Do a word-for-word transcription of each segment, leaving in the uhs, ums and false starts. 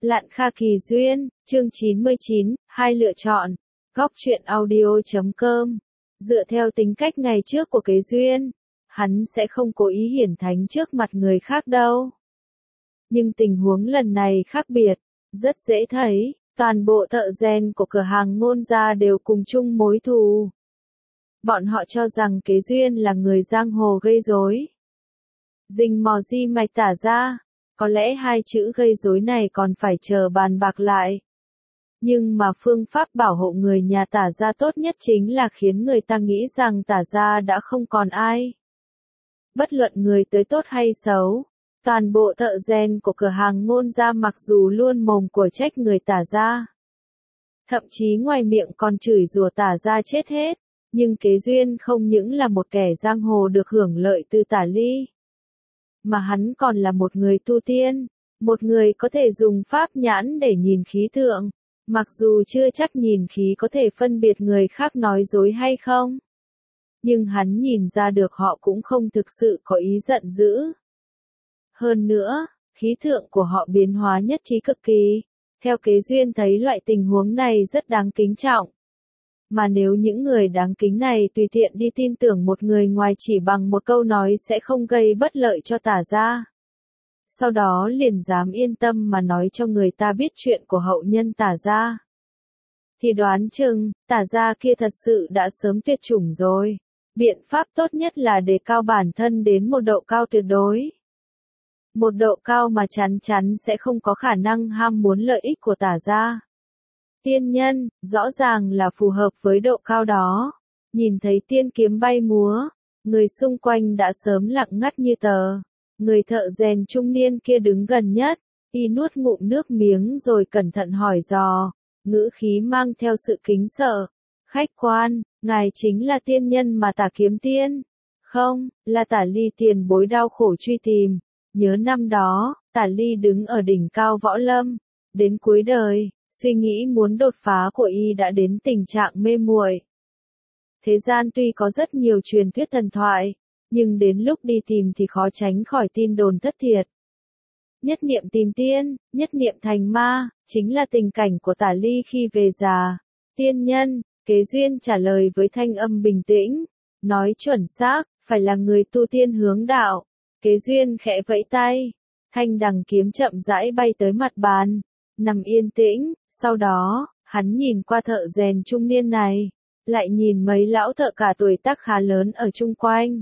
Lạn Kha Kỳ Duyên, chương chín mươi chín, hai lựa chọn. Góc truyện audio chấm com. Dựa theo tính cách ngày trước của Kế Duyên, hắn sẽ không cố ý hiển thánh trước mặt người khác đâu. Nhưng tình huống lần này khác biệt, rất dễ thấy, toàn bộ thợ rèn của cửa hàng Ngôn gia đều cùng chung mối thù. Bọn họ cho rằng Kế Duyên là người giang hồ gây rối. Rình mò di mạch tả ra, có lẽ hai chữ gây rối này còn phải chờ bàn bạc lại. Nhưng mà phương pháp bảo hộ người nhà tả gia tốt nhất chính là khiến người ta nghĩ rằng tả gia đã không còn ai. Bất luận người tới tốt hay xấu, toàn bộ thợ rèn của cửa hàng Ngôn gia mặc dù luôn mồm của trách người tả gia. Thậm chí ngoài miệng còn chửi rủa tả gia chết hết, nhưng Kế Duyên không những là một kẻ giang hồ được hưởng lợi từ tả ly, mà hắn còn là một người tu tiên, một người có thể dùng pháp nhãn để nhìn khí tượng, mặc dù chưa chắc nhìn khí có thể phân biệt người khác nói dối hay không. Nhưng hắn nhìn ra được họ cũng không thực sự có ý giận dữ. Hơn nữa, khí tượng của họ biến hóa nhất trí cực kỳ. Theo Kế Duyên thấy loại tình huống này rất đáng kính trọng. Mà nếu những người đáng kính này tùy tiện đi tin tưởng một người ngoài chỉ bằng một câu nói sẽ không gây bất lợi cho tả gia, sau đó liền dám yên tâm mà nói cho người ta biết chuyện của hậu nhân tả gia, thì đoán chừng, tả gia kia thật sự đã sớm tuyệt chủng rồi. Biện pháp tốt nhất là đề cao bản thân đến một độ cao tuyệt đối. Một độ cao mà chắn chắn sẽ không có khả năng ham muốn lợi ích của tả gia. Tiên nhân, rõ ràng là phù hợp với độ cao đó. Nhìn thấy tiên kiếm bay múa, người xung quanh đã sớm lặng ngắt như tờ. Người thợ rèn trung niên kia đứng gần nhất, y nuốt ngụm nước miếng rồi cẩn thận hỏi dò, ngữ khí mang theo sự kính sợ. Khách quan, ngài chính là tiên nhân mà tả kiếm tiên? Không, là tả ly tiền bối đau khổ truy tìm. Nhớ năm đó, tả ly đứng ở đỉnh cao võ lâm, đến cuối đời, suy nghĩ muốn đột phá của y đã đến tình trạng mê muội. Thế gian tuy có rất nhiều truyền thuyết thần thoại, nhưng đến lúc đi tìm thì khó tránh khỏi tin đồn thất thiệt. Nhất niệm tìm tiên, nhất niệm thành ma, chính là tình cảnh của tả ly khi về già. Tiên nhân, Kế Duyên trả lời với thanh âm bình tĩnh, nói chuẩn xác, phải là người tu tiên hướng đạo. Kế Duyên khẽ vẫy tay, thanh đằng kiếm chậm rãi bay tới mặt bàn, nằm yên tĩnh, sau đó, hắn nhìn qua thợ rèn trung niên này, lại nhìn mấy lão thợ cả tuổi tác khá lớn ở chung quanh.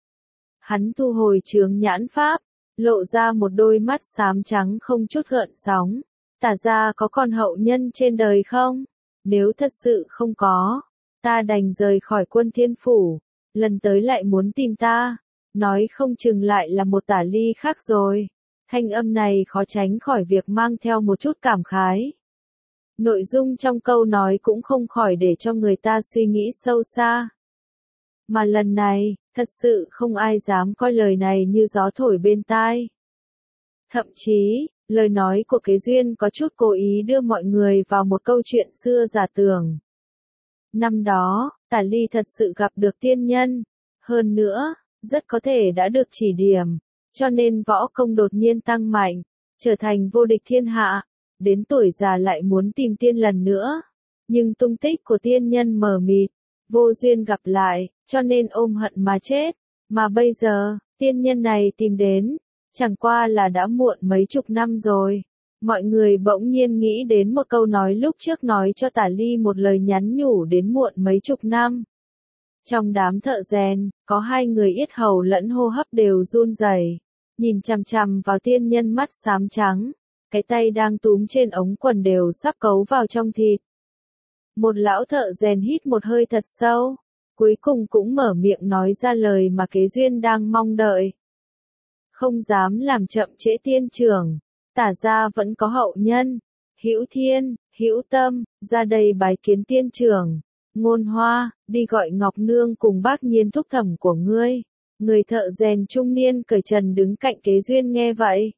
Hắn thu hồi chướng nhãn pháp, lộ ra một đôi mắt xám trắng không chút gợn sóng. Tả gia có con hậu nhân trên đời không? Nếu thật sự không có, ta đành rời khỏi Quân Thiên Phủ, lần tới lại muốn tìm ta, nói không chừng lại là một tả ly khác rồi. Thanh âm này khó tránh khỏi việc mang theo một chút cảm khái. Nội dung trong câu nói cũng không khỏi để cho người ta suy nghĩ sâu xa. Mà lần này, thật sự không ai dám coi lời này như gió thổi bên tai. Thậm chí, lời nói của Kế Duyên có chút cố ý đưa mọi người vào một câu chuyện xưa giả tưởng. Năm đó, tả ly thật sự gặp được tiên nhân. Hơn nữa, rất có thể đã được chỉ điểm, cho nên võ công đột nhiên tăng mạnh, trở thành vô địch thiên hạ. Đến tuổi già lại muốn tìm tiên lần nữa. Nhưng tung tích của tiên nhân mờ mịt, vô duyên gặp lại, cho nên ôm hận mà chết. Mà bây giờ, tiên nhân này tìm đến, chẳng qua là đã muộn mấy chục năm rồi. Mọi người bỗng nhiên nghĩ đến một câu nói lúc trước nói cho tả ly một lời nhắn nhủ đến muộn mấy chục năm. Trong đám thợ rèn, có hai người yết hầu lẫn hô hấp đều run rẩy, nhìn chằm chằm vào tiên nhân mắt xám trắng, cái tay đang túm trên ống quần đều sắp cấu vào trong thịt. Một lão thợ rèn hít một hơi thật sâu, cuối cùng cũng mở miệng nói ra lời mà Kế Duyên đang mong đợi. Không dám làm chậm trễ tiên trưởng, tả gia vẫn có hậu nhân, Hữu Thiên, Hữu Tâm, ra đây bái kiến tiên trưởng. Ngôn Hoa, đi gọi Ngọc Nương cùng bác Nhiên thúc thẩm của ngươi. Người thợ rèn trung niên cởi trần đứng cạnh Kế Duyên nghe vậy,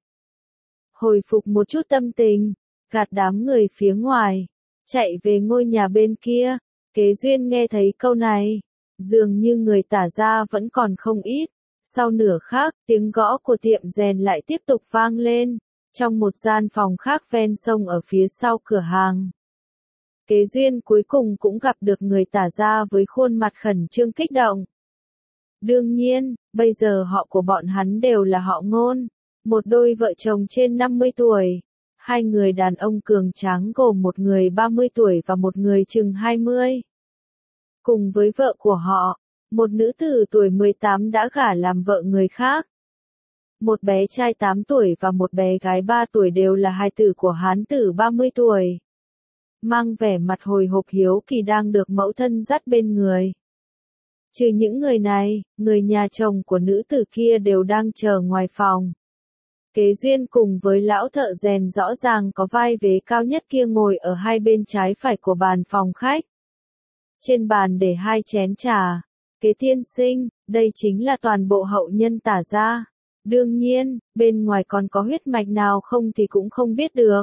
hồi phục một chút tâm tình, gạt đám người phía ngoài, chạy về ngôi nhà bên kia. Kế Duyên nghe thấy câu này, dường như người tả gia vẫn còn không ít. Sau nửa khắc, tiếng gõ của tiệm rèn lại tiếp tục vang lên. Trong một gian phòng khác ven sông ở phía sau cửa hàng, Kế Duyên cuối cùng cũng gặp được người Tả gia với khuôn mặt khẩn trương kích động. Đương nhiên, bây giờ họ của bọn hắn đều là họ Ngôn, một đôi vợ chồng trên năm mươi tuổi. Hai người đàn ông cường tráng gồm một người ba mươi tuổi và một người chừng hai mươi. Cùng với vợ của họ, một nữ tử tuổi mười tám đã gả làm vợ người khác. Một bé trai tám tuổi và một bé gái ba tuổi đều là hài tử của hán tử ba mươi tuổi. Mang vẻ mặt hồi hộp hiếu kỳ đang được mẫu thân dắt bên người. Trừ những người này, người nhà chồng của nữ tử kia đều đang chờ ngoài phòng. Kế Duyên cùng với lão thợ rèn rõ ràng có vai vế cao nhất kia ngồi ở hai bên trái phải của bàn phòng khách. Trên bàn để hai chén trà. Kế tiên sinh, đây chính là toàn bộ hậu nhân Tả gia. Đương nhiên, bên ngoài còn có huyết mạch nào không thì cũng không biết được.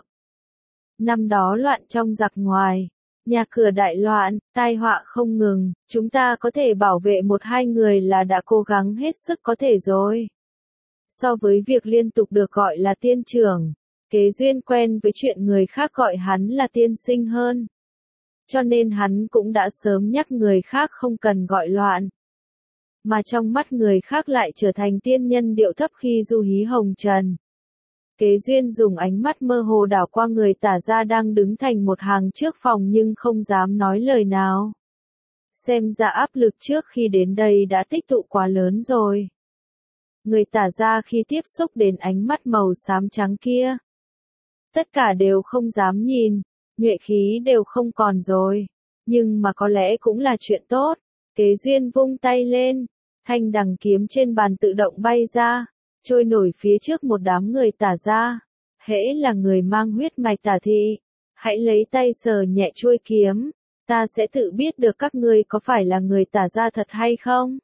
Năm đó loạn trong giặc ngoài, nhà cửa đại loạn, tai họa không ngừng, chúng ta có thể bảo vệ một hai người là đã cố gắng hết sức có thể rồi. So với việc liên tục được gọi là tiên trưởng, Kế Duyên quen với chuyện người khác gọi hắn là tiên sinh hơn. Cho nên hắn cũng đã sớm nhắc người khác không cần gọi loạn. Mà trong mắt người khác lại trở thành tiên nhân điệu thấp khi du hí hồng trần. Kế Duyên dùng ánh mắt mơ hồ đảo qua người Tả gia đang đứng thành một hàng trước phòng nhưng không dám nói lời nào. Xem ra áp lực trước khi đến đây đã tích tụ quá lớn rồi. Người Tả gia khi tiếp xúc đến ánh mắt màu xám trắng kia, tất cả đều không dám nhìn, nhuệ khí đều không còn rồi. Nhưng mà có lẽ cũng là chuyện tốt. Kế Duyên vung tay lên, thanh đằng kiếm trên bàn tự động bay ra, trôi nổi phía trước một đám người Tả gia. Hễ là người mang huyết mạch Tả thị, hãy lấy tay sờ nhẹ chuôi kiếm, ta sẽ tự biết được các ngươi có phải là người Tả gia thật hay không.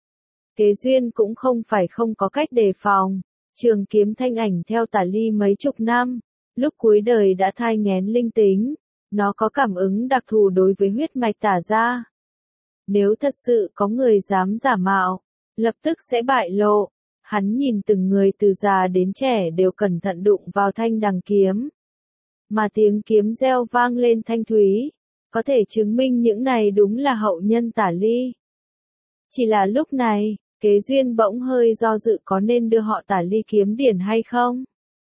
Kế Duyên cũng không phải không có cách đề phòng. Trường kiếm thanh ảnh theo Tả ly mấy chục năm, lúc cuối đời đã thai nghén linh tính, nó có cảm ứng đặc thù đối với huyết mạch Tả gia. Nếu thật sự có người dám giả mạo, lập tức sẽ bại lộ. Hắn nhìn từng người từ già đến trẻ đều cẩn thận đụng vào thanh đằng kiếm. Mà tiếng kiếm reo vang lên thanh thúy, có thể chứng minh những này đúng là hậu nhân Tả ly. Chỉ là lúc này, Kế Duyên bỗng hơi do dự có nên đưa họ Tả ly kiếm điển hay không.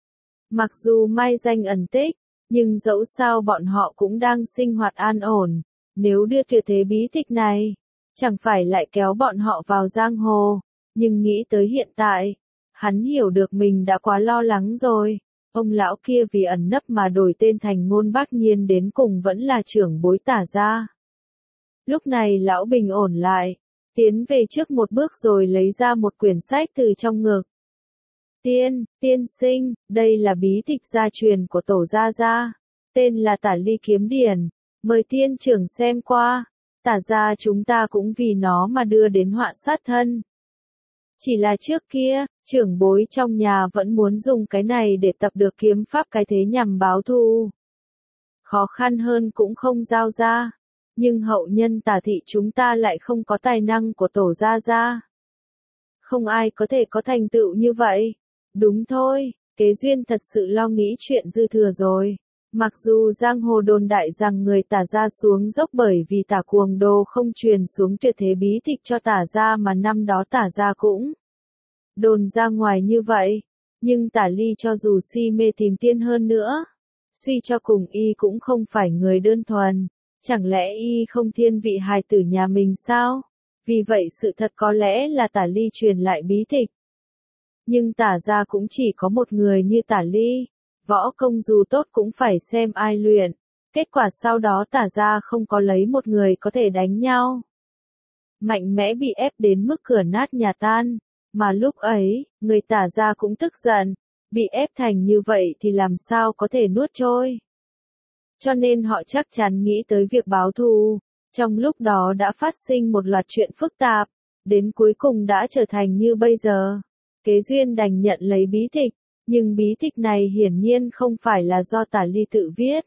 Mặc dù mai danh ẩn tích, nhưng dẫu sao bọn họ cũng đang sinh hoạt an ổn. Nếu đưa tuyệt thế bí tịch này, chẳng phải lại kéo bọn họ vào giang hồ. Nhưng nghĩ tới hiện tại, hắn hiểu được mình đã quá lo lắng rồi. Ông lão kia vì ẩn nấp mà đổi tên thành Ngôn Bác Nhiên đến cùng vẫn là trưởng bối Tả gia. Lúc này lão bình ổn lại, tiến về trước một bước rồi lấy ra một quyển sách từ trong ngực. Tiên, tiên sinh, đây là bí tịch gia truyền của tổ gia gia, tên là Tả ly kiếm điển, mời tiên trưởng xem qua. Tả gia chúng ta cũng vì nó mà đưa đến họa sát thân. Chỉ là trước kia, trưởng bối trong nhà vẫn muốn dùng cái này để tập được kiếm pháp cái thế nhằm báo thù. Khó khăn hơn cũng không giao ra. Nhưng hậu nhân Tả thị chúng ta lại không có tài năng của tổ gia gia. Không ai có thể có thành tựu như vậy. Đúng thôi, Kế Duyên thật sự lo nghĩ chuyện dư thừa rồi. Mặc dù giang hồ đồn đại rằng người Tả gia xuống dốc bởi vì Tả Cuồng Đồ không truyền xuống tuyệt thế bí tịch cho Tả gia mà năm đó Tả gia cũng đồn ra ngoài như vậy. Nhưng Tả ly cho dù si mê tìm tiên hơn nữa, suy cho cùng y cũng không phải người đơn thuần. Chẳng lẽ y không thiên vị hài tử nhà mình sao? Vì vậy sự thật có lẽ là Tả ly truyền lại bí tịch. Nhưng Tả gia cũng chỉ có một người như Tả ly. Võ công dù tốt cũng phải xem ai luyện. Kết quả sau đó Tả gia không có lấy một người có thể đánh nhau. Mạnh mẽ bị ép đến mức cửa nát nhà tan. Mà lúc ấy, người Tả gia cũng tức giận. Bị ép thành như vậy thì làm sao có thể nuốt trôi. Cho nên họ chắc chắn nghĩ tới việc báo thù. Trong lúc đó đã phát sinh một loạt chuyện phức tạp. Đến cuối cùng đã trở thành như bây giờ. Kế Duyên đành nhận lấy bí tịch. Nhưng bí tịch này hiển nhiên không phải là do Tả ly tự viết.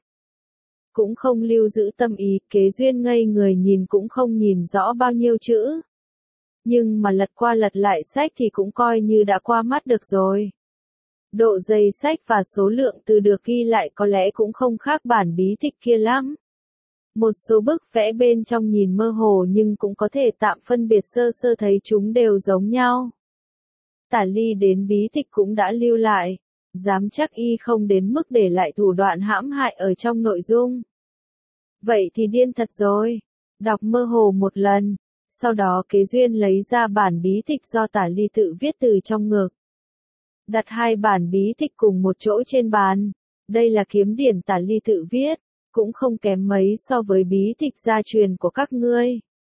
Cũng không lưu giữ tâm ý, Kế Duyên ngây người nhìn cũng không nhìn rõ bao nhiêu chữ. Nhưng mà lật qua lật lại sách thì cũng coi như đã qua mắt được rồi. Độ dày sách và số lượng từ được ghi lại có lẽ cũng không khác bản bí tịch kia lắm. Một số bức vẽ bên trong nhìn mơ hồ nhưng cũng có thể tạm phân biệt sơ sơ thấy chúng đều giống nhau. Tả Ly đến bí tịch cũng đã lưu lại, dám chắc y không đến mức để lại thủ đoạn hãm hại ở trong nội dung. Vậy thì điên thật rồi. Đọc mơ hồ một lần, sau đó Kế Duyên lấy ra bản bí tịch do Tả Ly tự viết từ trong ngực. Đặt hai bản bí tịch cùng một chỗ trên bàn. Đây là kiếm điển Tả Ly tự viết, cũng không kém mấy so với bí tịch gia truyền của các ngươi.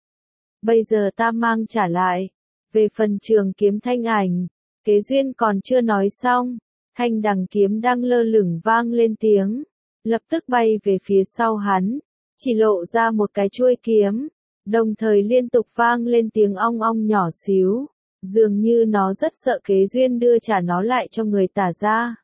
Bây giờ ta mang trả lại. Về phần trường kiếm thanh ảnh, Kế Duyên còn chưa nói xong, thanh đằng kiếm đang lơ lửng vang lên tiếng, lập tức bay về phía sau hắn, chỉ lộ ra một cái chuôi kiếm, đồng thời liên tục vang lên tiếng ong ong nhỏ xíu, dường như nó rất sợ Kế Duyên đưa trả nó lại cho người Tả gia.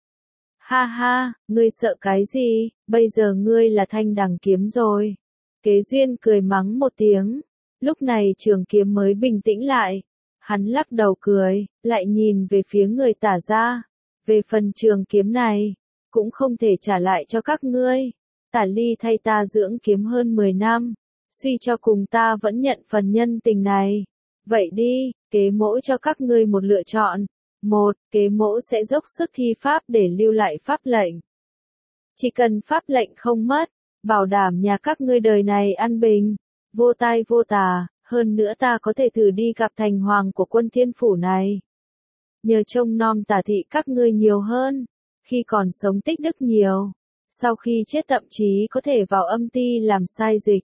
Ha ha, ngươi sợ cái gì, bây giờ ngươi là thanh đằng kiếm rồi. Kế Duyên cười mắng một tiếng, lúc này trường kiếm mới bình tĩnh lại. Hắn lắc đầu cười, lại nhìn về phía người Tả gia. Về phần trường kiếm này, cũng không thể trả lại cho các ngươi. Tả Ly thay ta dưỡng kiếm hơn mười năm, suy cho cùng ta vẫn nhận phần nhân tình này. Vậy đi, Kế mỗ cho các ngươi một lựa chọn. Một, Kế mỗ sẽ dốc sức thi pháp để lưu lại pháp lệnh. Chỉ cần pháp lệnh không mất, bảo đảm nhà các ngươi đời này an bình, vô tai vô tà. Hơn nữa ta có thể thử đi gặp thành hoàng của quân thiên phủ này. Nhờ trông nom Tả thị các ngươi nhiều hơn, khi còn sống tích đức nhiều, sau khi chết thậm chí có thể vào âm ty làm sai dịch.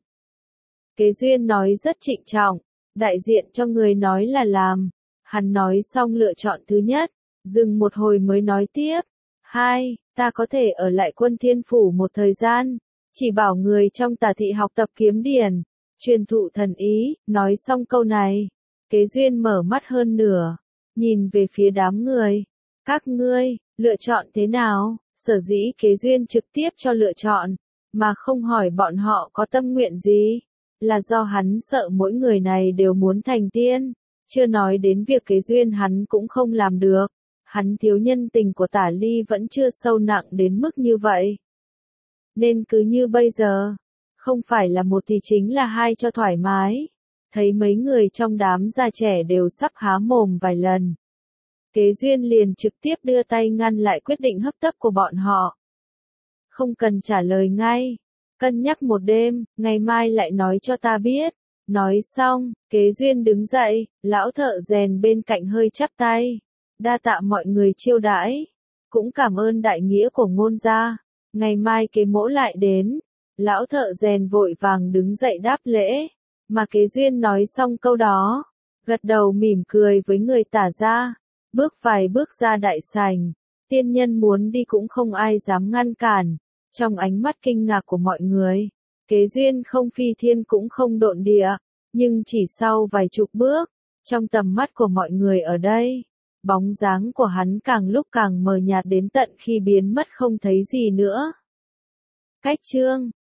Kế Duyên nói rất trịnh trọng, đại diện cho người nói là làm. Hắn nói xong lựa chọn thứ nhất, dừng một hồi mới nói tiếp. Hai, ta có thể ở lại quân thiên phủ một thời gian, chỉ bảo người trong Tả thị học tập kiếm điển, truyền thụ thần ý. Nói xong câu này, Kế Duyên mở mắt hơn nửa, nhìn về phía đám người. Các ngươi, lựa chọn thế nào? Sở dĩ Kế Duyên trực tiếp cho lựa chọn, mà không hỏi bọn họ có tâm nguyện gì, là do hắn sợ mỗi người này đều muốn thành tiên. Chưa nói đến việc Kế Duyên hắn cũng không làm được. Hắn thiếu nhân tình của Tả Ly vẫn chưa sâu nặng đến mức như vậy. Nên cứ như bây giờ, không phải là một thì chính là hai cho thoải mái. Thấy mấy người trong đám già trẻ đều sắp há mồm vài lần. Kế Duyên liền trực tiếp đưa tay ngăn lại quyết định hấp tấp của bọn họ. Không cần trả lời ngay. Cân nhắc một đêm, ngày mai lại nói cho ta biết. Nói xong, Kế Duyên đứng dậy, lão thợ rèn bên cạnh hơi chắp tay. Đa tạ mọi người chiêu đãi. Cũng cảm ơn đại nghĩa của Ngôn gia. Ngày mai Kế mỗ lại đến. Lão thợ rèn vội vàng đứng dậy đáp lễ. Mà Kế Duyên nói xong câu đó, gật đầu mỉm cười với người Tả gia. Bước vài bước ra đại sảnh. Tiên nhân muốn đi cũng không ai dám ngăn cản. Trong ánh mắt kinh ngạc của mọi người, Kế Duyên không phi thiên cũng không độn địa, nhưng chỉ sau vài chục bước, trong tầm mắt của mọi người ở đây, bóng dáng của hắn càng lúc càng mờ nhạt đến tận khi biến mất không thấy gì nữa. Cách chương